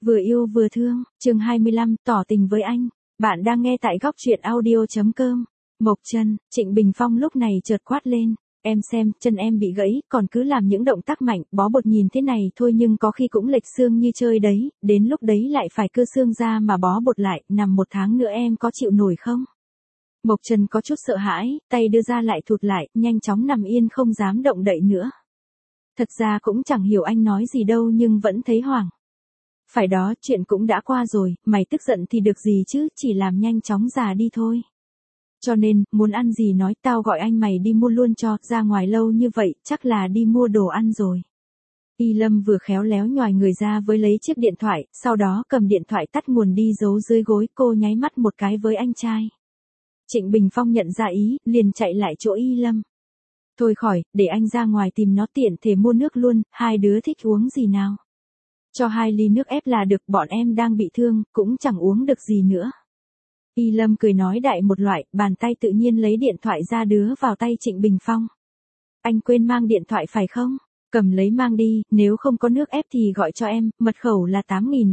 Vừa yêu vừa thương, chương 25, tỏ tình với anh. Bạn đang nghe tại góc truyện audio.com. Mộc Chân, Trịnh Bình Phong lúc này chợt quát lên. Em xem, chân em bị gãy, còn cứ làm những động tác mạnh, bó bột nhìn thế này thôi nhưng có khi cũng lệch xương như chơi đấy, đến lúc đấy lại phải cưa xương ra mà bó bột lại, nằm 1 tháng nữa em có chịu nổi không? Mộc Chân có chút sợ hãi, tay đưa ra lại thụt lại, nhanh chóng nằm yên không dám động đậy nữa. Thật ra cũng chẳng hiểu anh nói gì đâu nhưng vẫn thấy hoảng. Phải đó, chuyện cũng đã qua rồi, mày tức giận thì được gì chứ, chỉ làm nhanh chóng già đi thôi. Cho nên, muốn ăn gì nói tao gọi anh mày đi mua luôn cho, ra ngoài lâu như vậy, chắc là đi mua đồ ăn rồi. Y Lâm vừa khéo léo nhòi người ra với lấy chiếc điện thoại, sau đó cầm điện thoại tắt nguồn đi giấu dưới gối, cô nháy mắt một cái với anh trai. Trịnh Bình Phong nhận ra ý, liền chạy lại chỗ Y Lâm. Thôi khỏi, để anh ra ngoài tìm nó tiện thể mua nước luôn, hai đứa thích uống gì nào? Cho 2 ly nước ép là được, bọn em đang bị thương, cũng chẳng uống được gì nữa. Y Lâm cười nói đại một loại, bàn tay tự nhiên lấy điện thoại ra đứa vào tay Trịnh Bình Phong. Anh quên mang điện thoại phải không? Cầm lấy mang đi, nếu không có nước ép thì gọi cho em, mật khẩu là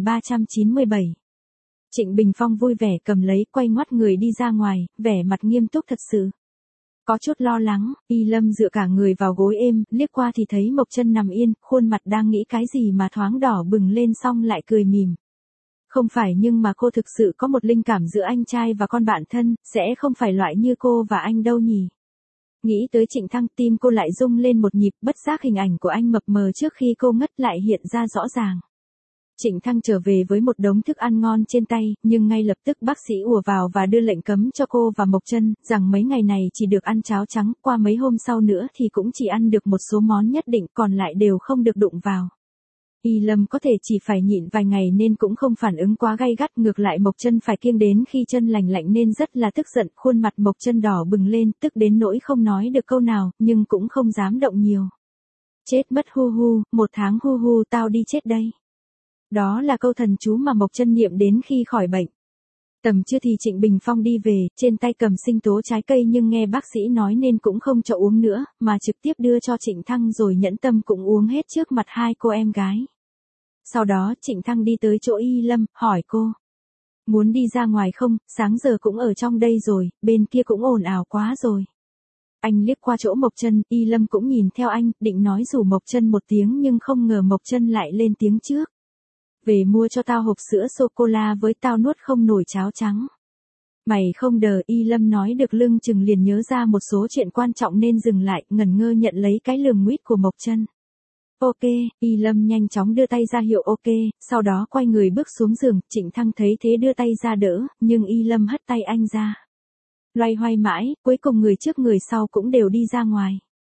8397. Trịnh Bình Phong vui vẻ cầm lấy, quay ngoắt người đi ra ngoài, vẻ mặt nghiêm túc thật sự. Có chút lo lắng, Y Lâm dựa cả người vào gối êm, liếc qua thì thấy Mộc Chân nằm yên, khuôn mặt đang nghĩ cái gì mà thoáng đỏ bừng lên xong lại cười mỉm. Không phải nhưng mà cô thực sự có một linh cảm giữa anh trai và con bạn thân, sẽ không phải loại như cô và anh đâu nhỉ. Nghĩ tới Trịnh Thăng, tim cô lại rung lên một nhịp, bất giác hình ảnh của anh mập mờ trước khi cô ngất lại hiện ra rõ ràng. Trịnh Thăng trở về với một đống thức ăn ngon trên tay, nhưng ngay lập tức bác sĩ ùa vào và đưa lệnh cấm cho cô và Mộc Chân, rằng mấy ngày này chỉ được ăn cháo trắng, qua mấy hôm sau nữa thì cũng chỉ ăn được một số món nhất định, còn lại đều không được đụng vào. Y Lâm có thể chỉ phải nhịn vài ngày nên cũng không phản ứng quá gay gắt, ngược lại Mộc Chân phải kiêng đến khi chân lành lạnh nên rất là tức giận, khuôn mặt Mộc Chân đỏ bừng lên, tức đến nỗi không nói được câu nào, nhưng cũng không dám động nhiều. Chết mất hu hu, 1 tháng hu hu tao đi chết đây. Đó là câu thần chú mà Mộc Chân niệm đến khi khỏi bệnh. Tầm trưa thì Trịnh Bình Phong đi về, trên tay cầm sinh tố trái cây nhưng nghe bác sĩ nói nên cũng không cho uống nữa, mà trực tiếp đưa cho Trịnh Thăng rồi nhẫn tâm cũng uống hết trước mặt 2 cô em gái. Sau đó Trịnh Thăng đi tới chỗ Y Lâm, hỏi cô. Muốn đi ra ngoài không, sáng giờ cũng ở trong đây rồi, bên kia cũng ồn ào quá rồi. Anh liếc qua chỗ Mộc Chân, Y Lâm cũng nhìn theo anh, định nói rủ Mộc Chân một tiếng nhưng không ngờ Mộc Chân lại lên tiếng trước. Về mua cho tao hộp sữa sô-cô-la với tao nuốt không nổi cháo trắng. Mày không đờ, Y Lâm nói được lưng chừng liền nhớ ra một số chuyện quan trọng nên dừng lại, ngẩn ngơ nhận lấy cái lườm nguýt của Mộc Chân. Ok, Y Lâm nhanh chóng đưa tay ra hiệu ok, sau đó quay người bước xuống giường, Trịnh Thăng thấy thế đưa tay ra đỡ, nhưng Y Lâm hất tay anh ra. Loay hoay mãi, cuối cùng người trước người sau cũng đều đi ra ngoài.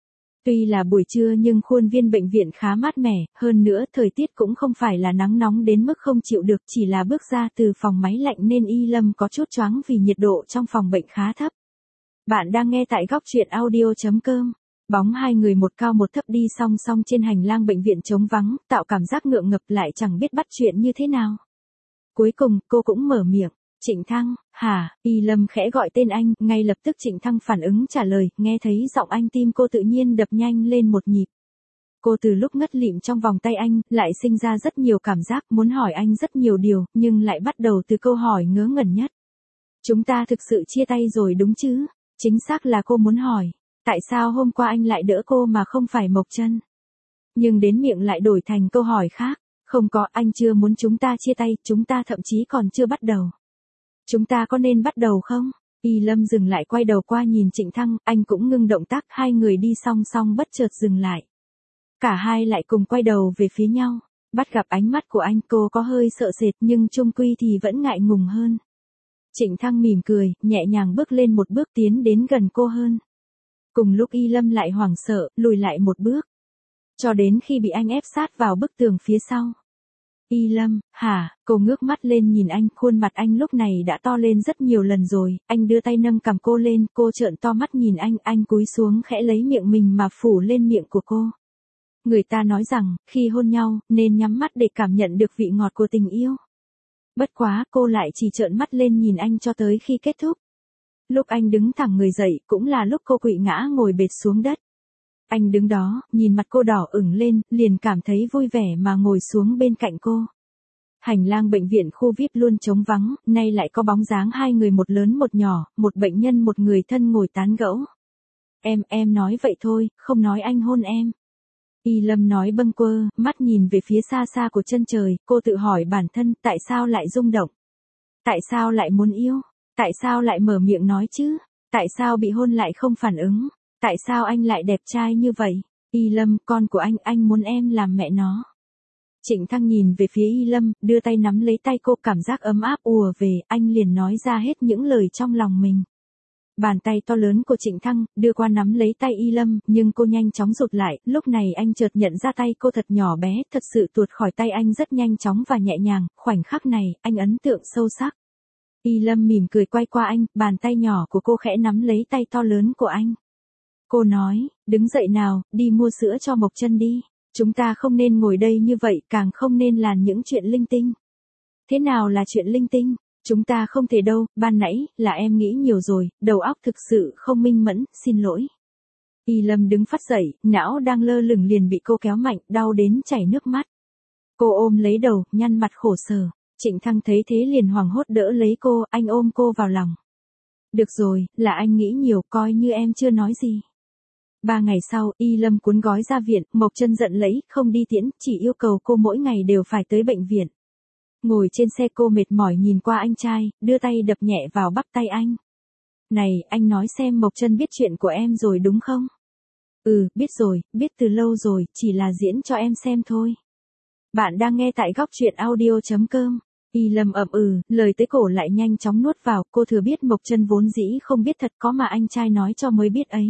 Tuy là buổi trưa nhưng khuôn viên bệnh viện khá mát mẻ, hơn nữa thời tiết cũng không phải là nắng nóng đến mức không chịu được, chỉ là bước ra từ phòng máy lạnh nên Y Lâm có chút choáng vì nhiệt độ trong phòng bệnh khá thấp. Bạn đang nghe tại góc truyện audio.com. Bóng 2 người một cao một thấp đi song song trên hành lang bệnh viện trống vắng, tạo cảm giác ngượng ngập lại chẳng biết bắt chuyện như thế nào. Cuối cùng, cô cũng mở miệng. Trịnh Thăng, hả? Y Lâm khẽ gọi tên anh, ngay lập tức Trịnh Thăng phản ứng trả lời, nghe thấy giọng anh tim cô tự nhiên đập nhanh lên một nhịp. Cô từ lúc ngất lịm trong vòng tay anh, lại sinh ra rất nhiều cảm giác muốn hỏi anh rất nhiều điều, nhưng lại bắt đầu từ câu hỏi ngớ ngẩn nhất. Chúng ta thực sự chia tay rồi đúng chứ? Chính xác là cô muốn hỏi, tại sao hôm qua anh lại đỡ cô mà không phải Mộc Chân? Nhưng đến miệng lại đổi thành câu hỏi khác, không có, anh chưa muốn chúng ta chia tay, chúng ta thậm chí còn chưa bắt đầu. Chúng ta có nên bắt đầu không? Y Lâm dừng lại quay đầu qua nhìn Trịnh Thăng, anh cũng ngưng động tác, 2 người đi song song bất chợt dừng lại. Cả hai lại cùng quay đầu về phía nhau, bắt gặp ánh mắt của anh cô có hơi sợ sệt nhưng chung quy thì vẫn ngại ngùng hơn. Trịnh Thăng mỉm cười, nhẹ nhàng bước lên một bước tiến đến gần cô hơn. Cùng lúc Y Lâm lại hoảng sợ, lùi lại một bước. Cho đến khi bị anh ép sát vào bức tường phía sau. Y Lâm, hả? Cô ngước mắt lên nhìn anh, khuôn mặt anh lúc này đã to lên rất nhiều lần rồi, anh đưa tay nâng cằm cô lên, cô trợn to mắt nhìn anh cúi xuống khẽ lấy miệng mình mà phủ lên miệng của cô. Người ta nói rằng, khi hôn nhau, nên nhắm mắt để cảm nhận được vị ngọt của tình yêu. Bất quá, cô lại chỉ trợn mắt lên nhìn anh cho tới khi kết thúc. Lúc anh đứng thẳng người dậy, cũng là lúc cô quỵ ngã ngồi bệt xuống đất. Anh đứng đó, nhìn mặt cô đỏ ửng lên, liền cảm thấy vui vẻ mà ngồi xuống bên cạnh cô. Hành lang bệnh viện khu VIP luôn trống vắng, nay lại có bóng dáng hai người một lớn một nhỏ, một bệnh nhân một người thân ngồi tán gẫu. Em nói vậy thôi, không nói anh hôn em. Y Lâm nói bâng quơ, mắt nhìn về phía xa xa của chân trời, cô tự hỏi bản thân tại sao lại rung động. Tại sao lại muốn yêu? Tại sao lại mở miệng nói chứ? Tại sao bị hôn lại không phản ứng? Tại sao anh lại đẹp trai như vậy? Y Lâm, con của anh muốn em làm mẹ nó. Trịnh Thăng nhìn về phía Y Lâm, đưa tay nắm lấy tay cô, cảm giác ấm áp ùa về, anh liền nói ra hết những lời trong lòng mình. Bàn tay to lớn của Trịnh Thăng, đưa qua nắm lấy tay Y Lâm, nhưng cô nhanh chóng rụt lại, lúc này anh chợt nhận ra tay cô thật nhỏ bé, thật sự tuột khỏi tay anh rất nhanh chóng và nhẹ nhàng, khoảnh khắc này, anh ấn tượng sâu sắc. Y Lâm mỉm cười quay qua anh, bàn tay nhỏ của cô khẽ nắm lấy tay to lớn của anh. Cô nói, đứng dậy nào, đi mua sữa cho Mộc Chân đi. Chúng ta không nên ngồi đây như vậy, càng không nên làm những chuyện linh tinh. Thế nào là chuyện linh tinh? Chúng ta không thể đâu, ban nãy, là em nghĩ nhiều rồi, đầu óc thực sự không minh mẫn, xin lỗi. Y Lâm đứng phắt dậy, não đang lơ lửng liền bị cô kéo mạnh, đau đến chảy nước mắt. Cô ôm lấy đầu, nhăn mặt khổ sở. Trịnh Thăng thấy thế liền hoảng hốt đỡ lấy cô, anh ôm cô vào lòng. Được rồi, là anh nghĩ nhiều, coi như em chưa nói gì. 3 ngày sau, Y Lâm cuốn gói ra viện, Mộc Chân giận lẫy, không đi tiễn, chỉ yêu cầu cô mỗi ngày đều phải tới bệnh viện. Ngồi trên xe cô mệt mỏi nhìn qua anh trai, đưa tay đập nhẹ vào bắp tay anh. Này, anh nói xem Mộc Chân biết chuyện của em rồi đúng không? Ừ, biết rồi, biết từ lâu rồi, chỉ là diễn cho em xem thôi. Bạn đang nghe tại góc truyện audio.com. Y Lâm ậm lời tới cổ lại nhanh chóng nuốt vào, cô thừa biết Mộc Chân vốn dĩ không biết thật có mà anh trai nói cho mới biết ấy.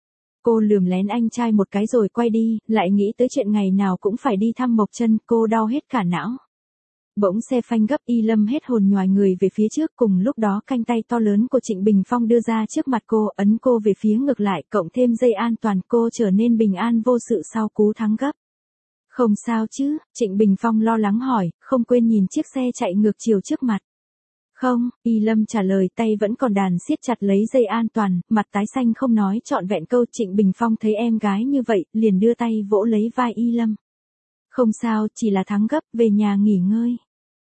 Cô lườm lén anh trai một cái rồi quay đi, lại nghĩ tới chuyện ngày nào cũng phải đi thăm Mộc Chân, cô đau hết cả não. Bỗng xe phanh gấp, Y Lâm hết hồn nhoài người về phía trước, cùng lúc đó cánh tay to lớn của Trịnh Bình Phong đưa ra trước mặt cô, ấn cô về phía ngược lại, cộng thêm dây an toàn, cô trở nên bình an vô sự sau cú thắng gấp. Không sao chứ? Trịnh Bình Phong lo lắng hỏi, không quên nhìn chiếc xe chạy ngược chiều trước mặt. Không, Y Lâm trả lời, tay vẫn còn đàn siết chặt lấy dây an toàn, mặt tái xanh không nói trọn vẹn câu. Trịnh Bình Phong thấy em gái như vậy, liền đưa tay vỗ lấy vai Y Lâm. Không sao, chỉ là thắng gấp, về nhà nghỉ ngơi.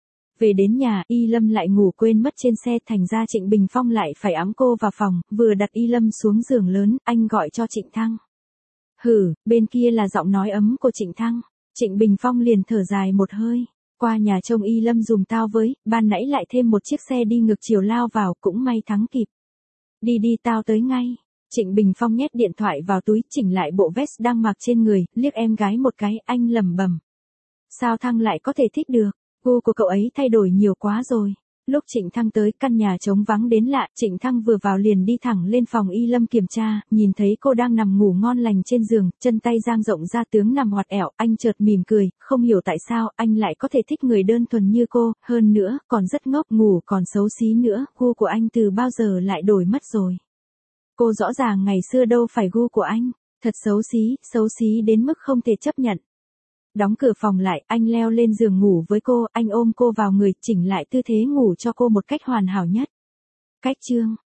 Về đến nhà, Y Lâm lại ngủ quên mất trên xe, thành ra Trịnh Bình Phong lại phải ẵm cô vào phòng, vừa đặt Y Lâm xuống giường lớn, anh gọi cho Trịnh Thăng. Hử, bên kia là giọng nói ấm của Trịnh Thăng. Trịnh Bình Phong liền thở dài một hơi. Qua nhà trông Y Lâm dùm tao với, ban nãy lại thêm một chiếc xe đi ngược chiều lao vào, cũng may thắng kịp. Đi tao tới ngay. Trịnh Bình Phong nhét điện thoại vào túi, chỉnh lại bộ vest đang mặc trên người, liếc em gái một cái, anh lẩm bẩm. Sao Thăng lại có thể thích được, gu của cậu ấy thay đổi nhiều quá rồi. Lúc Trịnh Thăng tới, căn nhà trống vắng đến lạ, Trịnh Thăng vừa vào liền đi thẳng lên phòng Y Lâm kiểm tra, nhìn thấy cô đang nằm ngủ ngon lành trên giường, chân tay dang rộng ra tướng nằm hoạt ẻo, anh chợt mỉm cười, không hiểu tại sao anh lại có thể thích người đơn thuần như cô, hơn nữa, còn rất ngốc, ngủ còn xấu xí nữa, gu của anh từ bao giờ lại đổi mất rồi. Cô rõ ràng ngày xưa đâu phải gu của anh, thật xấu xí đến mức không thể chấp nhận. Đóng cửa phòng lại, anh leo lên giường ngủ với cô, anh ôm cô vào người, chỉnh lại tư thế ngủ cho cô một cách hoàn hảo nhất. Cách chương